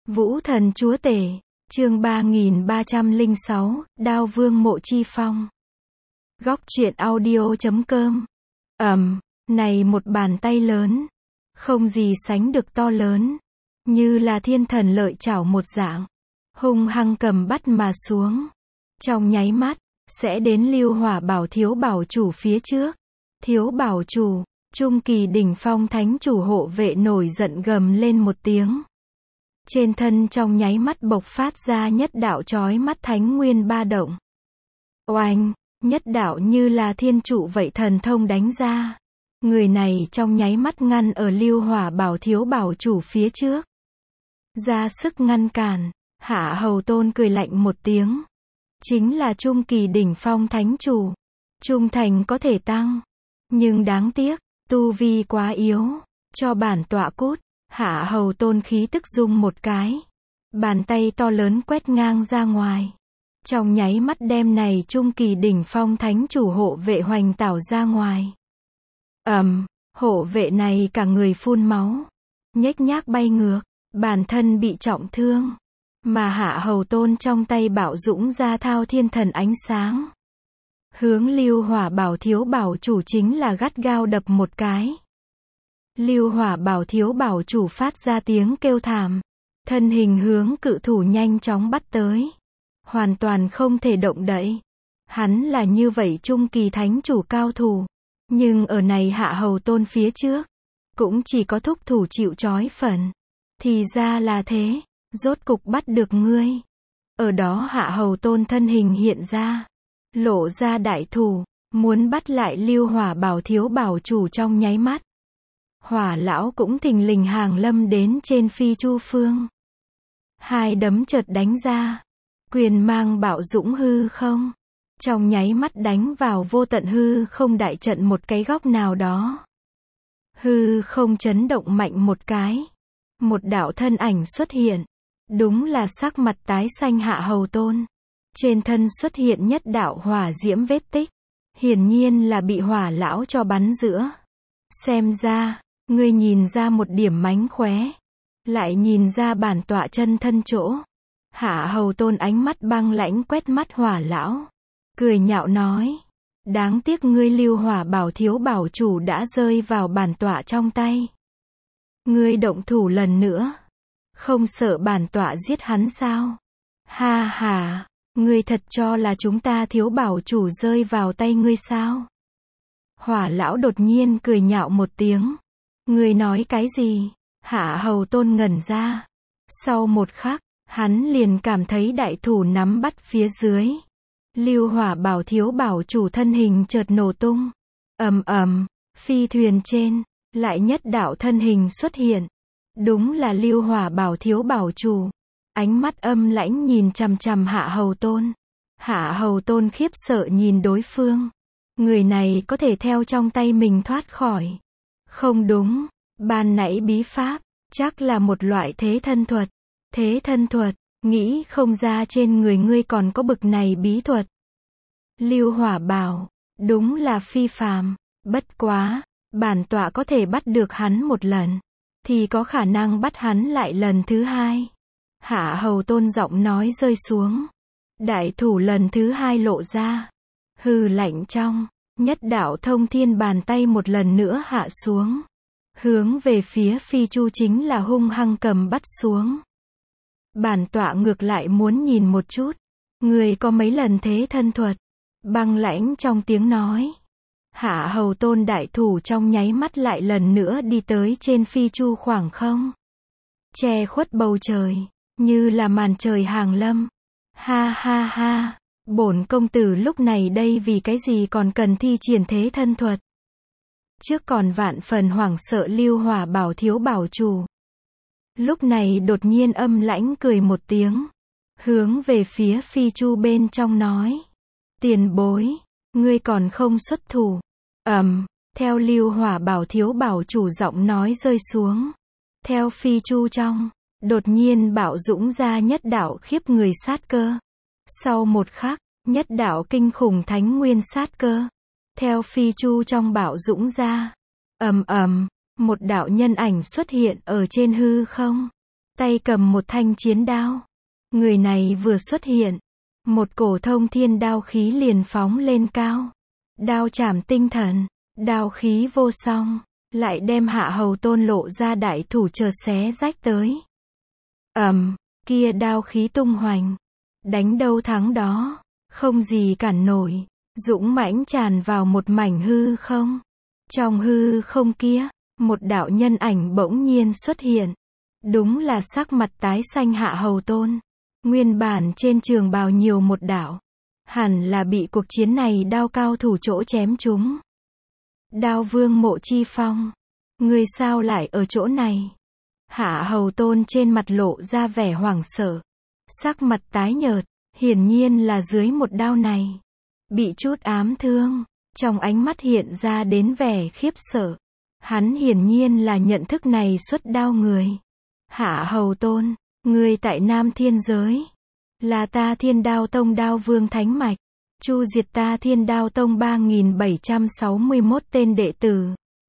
Vũ thần chúa tể, chương 3306, Đao vương Mộ Chi Phong. Góc truyện audio.com. Này một bàn tay lớn, không gì sánh được to lớn, như là thiên thần lợi chảo một dạng, hung hăng cầm bắt mà xuống. Trong nháy mắt, sẽ đến Lưu Hỏa Bảo thiếu bảo chủ phía trước. Thiếu bảo chủ, trung kỳ đỉnh phong thánh chủ hộ vệ nổi giận gầm lên một tiếng. Trên thân trong nháy mắt bộc phát ra nhất đạo chói mắt thánh nguyên ba động. Oanh, nhất đạo như là thiên trụ vậy thần thông đánh ra. Người này trong nháy mắt ngăn ở Lưu Hỏa Bảo thiếu bảo chủ phía trước. Ra sức ngăn cản, Hạ Hầu Tôn cười lạnh một tiếng. Chính là trung kỳ đỉnh phong thánh chủ. Trung thành có thể tăng. Nhưng đáng tiếc, tu vi quá yếu. Cho bản tọa cút. Hạ Hầu Tôn khí tức rung một cái. Bàn tay to lớn quét ngang ra ngoài. Trong nháy mắt đem này trung kỳ đỉnh phong thánh chủ hộ vệ hoành tảo ra ngoài. Hộ vệ này cả người phun máu. Nhếch nhác bay ngược. Bản thân bị trọng thương. Mà Hạ Hầu Tôn trong tay bạo dũng ra thao thiên thần ánh sáng. Hướng Lưu Hỏa Bảo thiếu bảo chủ chính là gắt gao đập một cái. Lưu Hỏa Bảo thiếu bảo chủ phát ra tiếng kêu thảm. Thân hình hướng cự thủ nhanh chóng bắt tới. Hoàn toàn không thể động đậy. Hắn là như vậy trung kỳ thánh chủ cao thủ. Nhưng ở này Hạ Hầu Tôn phía trước. Cũng chỉ có thúc thủ chịu trói phần. Thì ra là thế. Rốt cục bắt được ngươi. Ở đó Hạ Hầu Tôn thân hình hiện ra. Lộ ra đại thủ. Muốn bắt lại Lưu Hỏa Bảo thiếu bảo chủ trong nháy mắt. Hỏa lão cũng thình lình hàng lâm đến trên phi chu phương. Hai đấm chợt đánh ra. Quyền mang bạo dũng hư không. Trong nháy mắt đánh vào vô tận hư không đại trận một cái góc nào đó. Hư không chấn động mạnh một cái. Một đạo thân ảnh xuất hiện. Đúng là sắc mặt tái xanh Hạ Hầu Tôn. Trên thân xuất hiện nhất đạo hỏa diễm vết tích. Hiển nhiên là bị hỏa lão cho bắn giữa. Xem ra, ngươi nhìn ra một điểm mánh khóe. Lại nhìn ra bản tọa chân thân chỗ. Hạ Hầu Tôn ánh mắt băng lãnh quét mắt hỏa lão. Cười nhạo nói. Đáng tiếc ngươi Lưu Hỏa Bảo thiếu bảo chủ đã rơi vào bản tọa trong tay. Ngươi động thủ lần nữa. Không sợ bản tọa giết hắn sao? Ha ha, ngươi thật cho là chúng ta thiếu bảo chủ rơi vào tay ngươi sao? Hỏa lão đột nhiên cười nhạo một tiếng. Ngươi nói cái gì? Hạ Hầu Tôn ngẩn ra. Sau một khắc, hắn liền cảm thấy đại thủ nắm bắt phía dưới. Lưu Hỏa Bảo thiếu bảo chủ thân hình chợt nổ tung. Phi thuyền trên, lại nhất đạo thân hình xuất hiện. Đúng là Lưu Hỏa Bảo thiếu bảo chủ. Ánh mắt âm lãnh nhìn chằm chằm Hạ Hầu Tôn. Hạ Hầu Tôn khiếp sợ nhìn đối phương. Người này có thể theo trong tay mình thoát khỏi. Không đúng, ban nãy bí pháp, chắc là một loại thế thân thuật. Thế thân thuật, nghĩ không ra trên người ngươi còn có bực này bí thuật. Lưu Hỏa Bảo, đúng là phi phàm, bất quá, bản tọa có thể bắt được hắn một lần. Thì có khả năng bắt hắn lại lần thứ hai. Hạ Hầu Tôn giọng nói rơi xuống. Đại thủ lần thứ hai lộ ra. Hư lạnh trong, nhất đạo thông thiên bàn tay một lần nữa hạ xuống. Hướng về phía phi chu chính là hung hăng cầm bắt xuống. Bản tọa ngược lại muốn nhìn một chút. Người có mấy lần thế thân thuật. Băng lãnh trong tiếng nói. Hạ Hầu Tôn đại thủ trong nháy mắt lại lần nữa đi tới trên phi chu khoảng không. Che khuất bầu trời, như là màn trời hàng lâm. Ha ha ha, bổn công tử lúc này đây vì cái gì còn cần thi triển thế thân thuật. Trước còn vạn phần hoảng sợ Lưu Hỏa Bảo thiếu bảo chủ. Lúc này đột nhiên âm lãnh cười một tiếng. Hướng về phía phi chu bên trong nói. Tiền bối, ngươi còn không xuất thủ. Theo Lưu Hỏa Bảo thiếu bảo chủ giọng nói rơi xuống. Theo phi chu trong, đột nhiên bạo dũng ra nhất đạo khiếp người sát cơ. Sau một khắc, nhất đạo kinh khủng thánh nguyên sát cơ. Theo phi chu trong bạo dũng ra. Một đạo nhân ảnh xuất hiện ở trên hư không. tay cầm một thanh chiến đao. Người này vừa xuất hiện, một cổ thông thiên đao khí liền phóng lên cao. Đao chảm tinh thần, đao khí vô song, lại đem Hạ Hầu Tôn lộ ra đại thủ chợt xé rách tới. Kia đao khí tung hoành, đánh đâu thắng đó, không gì cản nổi, dũng mãnh tràn vào một mảnh hư không. Trong hư không kia, một đạo nhân ảnh bỗng nhiên xuất hiện. Đúng là sắc mặt tái xanh Hạ Hầu Tôn. Nguyên bản trên trường bào nhiều một đạo. Hẳn là bị cuộc chiến này đao cao thủ chỗ chém trúng. Đao Vương Mộ Chi Phong. Ngươi sao lại ở chỗ này? Hạ Hầu Tôn trên mặt lộ ra vẻ hoảng sợ. Sắc mặt tái nhợt, hiển nhiên là dưới một đao này. Bị chút ám thương, trong ánh mắt hiện ra đến vẻ khiếp sợ. Hắn hiển nhiên là nhận thức này xuất đao người. Hạ Hầu Tôn, ngươi tại Nam Thiên Giới. Là ta Thiên Đao Tông Đao Vương Thánh Mạch. Chu diệt ta Thiên Đao Tông 3761 tên đệ tử.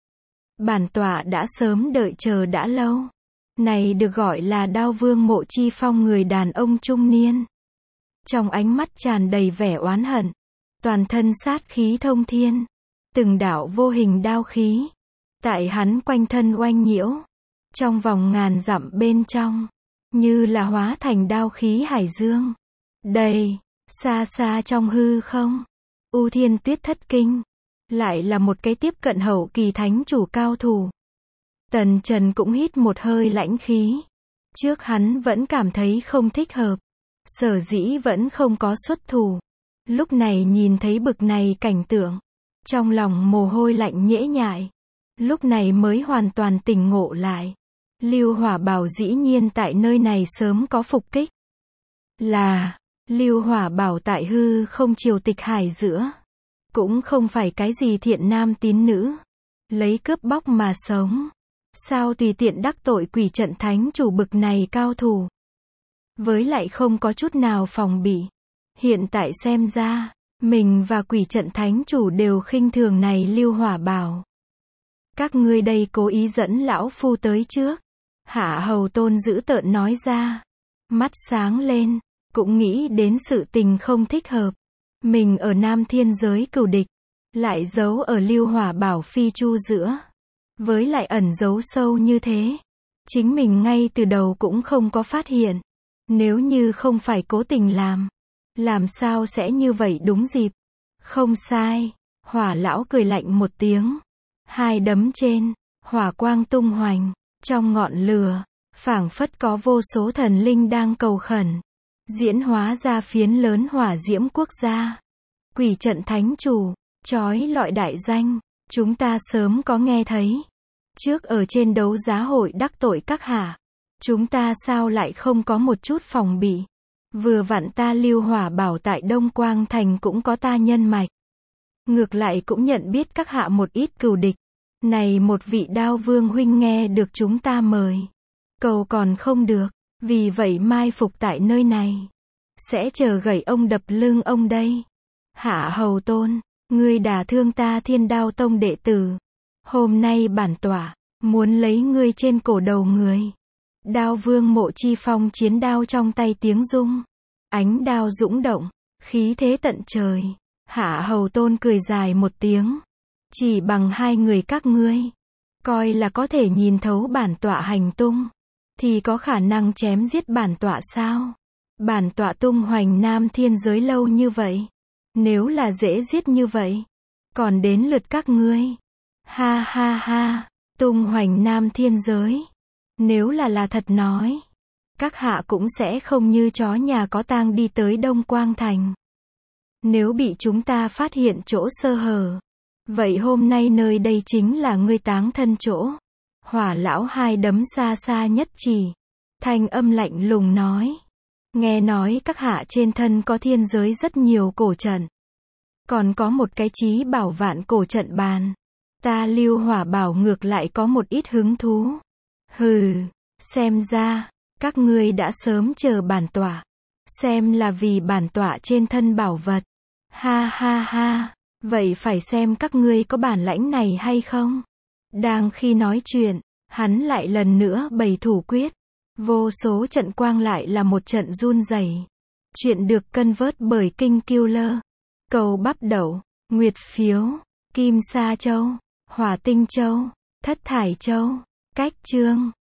Bản tọa đã sớm đợi chờ đã lâu. Này được gọi là Đao Vương Mộ Chi Phong, người đàn ông trung niên. Trong ánh mắt tràn đầy vẻ oán hận. Toàn thân sát khí thông thiên. Từng đạo vô hình đao khí. Tại hắn quanh thân oanh nhiễu. Trong vòng ngàn dặm bên trong. Như là hóa thành đao khí hải dương. Đây, xa xa trong hư không. U Thiên Tuyết Thất Kinh. Lại là một cái tiếp cận hậu kỳ thánh chủ cao thủ. Tần Trần cũng hít một hơi lãnh khí. Trước hắn vẫn cảm thấy không thích hợp. Sở dĩ vẫn không có xuất thủ. Lúc này nhìn thấy bực này cảnh tượng. Trong lòng mồ hôi lạnh nhễ nhại. Lúc này mới hoàn toàn tỉnh ngộ lại. Lưu Hỏa Bảo dĩ nhiên tại nơi này sớm có phục kích. Là, Lưu Hỏa Bảo tại hư không triều tịch hải giữa. Cũng không phải cái gì thiện nam tín nữ. Lấy cướp bóc mà sống. Sao tùy tiện đắc tội quỷ trận thánh chủ bực này cao thủ. Với lại không có chút nào phòng bị. Hiện tại xem ra, mình và quỷ trận thánh chủ đều khinh thường này Lưu Hỏa Bảo. Các ngươi đây cố ý dẫn lão phu tới trước. Hạ Hầu Tôn dữ tợn nói ra. Mắt sáng lên, cũng nghĩ đến sự tình không thích hợp. Mình ở Nam Thiên Giới cừu địch, lại giấu ở Lưu Hỏa Bảo phi chu giữa. Với lại ẩn giấu sâu như thế. Chính mình ngay từ đầu cũng không có phát hiện. Nếu như không phải cố tình làm sao sẽ như vậy đúng dịp. Không sai. Hỏa lão cười lạnh một tiếng. Hai đấm trên, hỏa quang tung hoành. Trong ngọn lửa, phảng phất có vô số thần linh đang cầu khẩn. Diễn hóa ra phiến lớn hỏa diễm quốc gia. Quỷ trận thánh chủ, chói lọi đại danh, chúng ta sớm có nghe thấy. Trước ở trên đấu giá hội đắc tội các hạ. Chúng ta sao lại không có một chút phòng bị. Vừa vặn ta Lưu Hỏa Bảo tại Đông Quang Thành cũng có ta nhân mạch. Ngược lại cũng nhận biết các hạ một ít cừu địch. Này một vị Đao Vương huynh nghe được chúng ta mời. Cầu còn không được, vì vậy mai phục tại nơi này. Sẽ chờ gậy ông đập lưng ông đây. Hạ Hầu Tôn, ngươi đả thương ta Thiên Đao Tông đệ tử. Hôm nay bản tọa, muốn lấy ngươi trên cổ đầu người. Đao Vương Mộ Chi Phong chiến đao trong tay tiếng rung. Ánh đao dũng động, khí thế tận trời. Hạ Hầu Tôn cười dài một tiếng. Chỉ bằng hai người các ngươi, coi là có thể nhìn thấu bản tọa hành tung, thì có khả năng chém giết bản tọa sao? Bản tọa tung hoành Nam Thiên Giới lâu như vậy. Nếu là dễ giết như vậy, còn đến lượt các ngươi. Ha ha ha, tung hoành Nam Thiên Giới. Nếu là thật nói, các hạ cũng sẽ không như chó nhà có tang đi tới Đông Quang Thành. Nếu bị chúng ta phát hiện chỗ sơ hở, vậy hôm nay nơi đây chính là ngươi táng thân chỗ. Hỏa lão hai đấm xa xa nhất chỉ. Thanh âm lạnh lùng nói. Nghe nói các hạ trên thân có thiên giới rất nhiều cổ trận. Còn có một cái chí bảo vạn cổ trận bàn. Ta Lưu Hỏa Bảo ngược lại có một ít hứng thú. Hừ, xem ra, các ngươi đã sớm chờ bản tọa. Xem là vì bản tọa trên thân bảo vật. Ha ha ha. Vậy phải xem các ngươi có bản lãnh này hay không? Đang khi nói chuyện, hắn lại lần nữa bày thủ quyết. Vô số trận quang lại là một trận run rẩy. Chuyện được cân vớt bởi King Killer. Cầu bắp đậu, nguyệt phiếu, kim sa châu, hỏa tinh châu, thất thải châu, cách chương.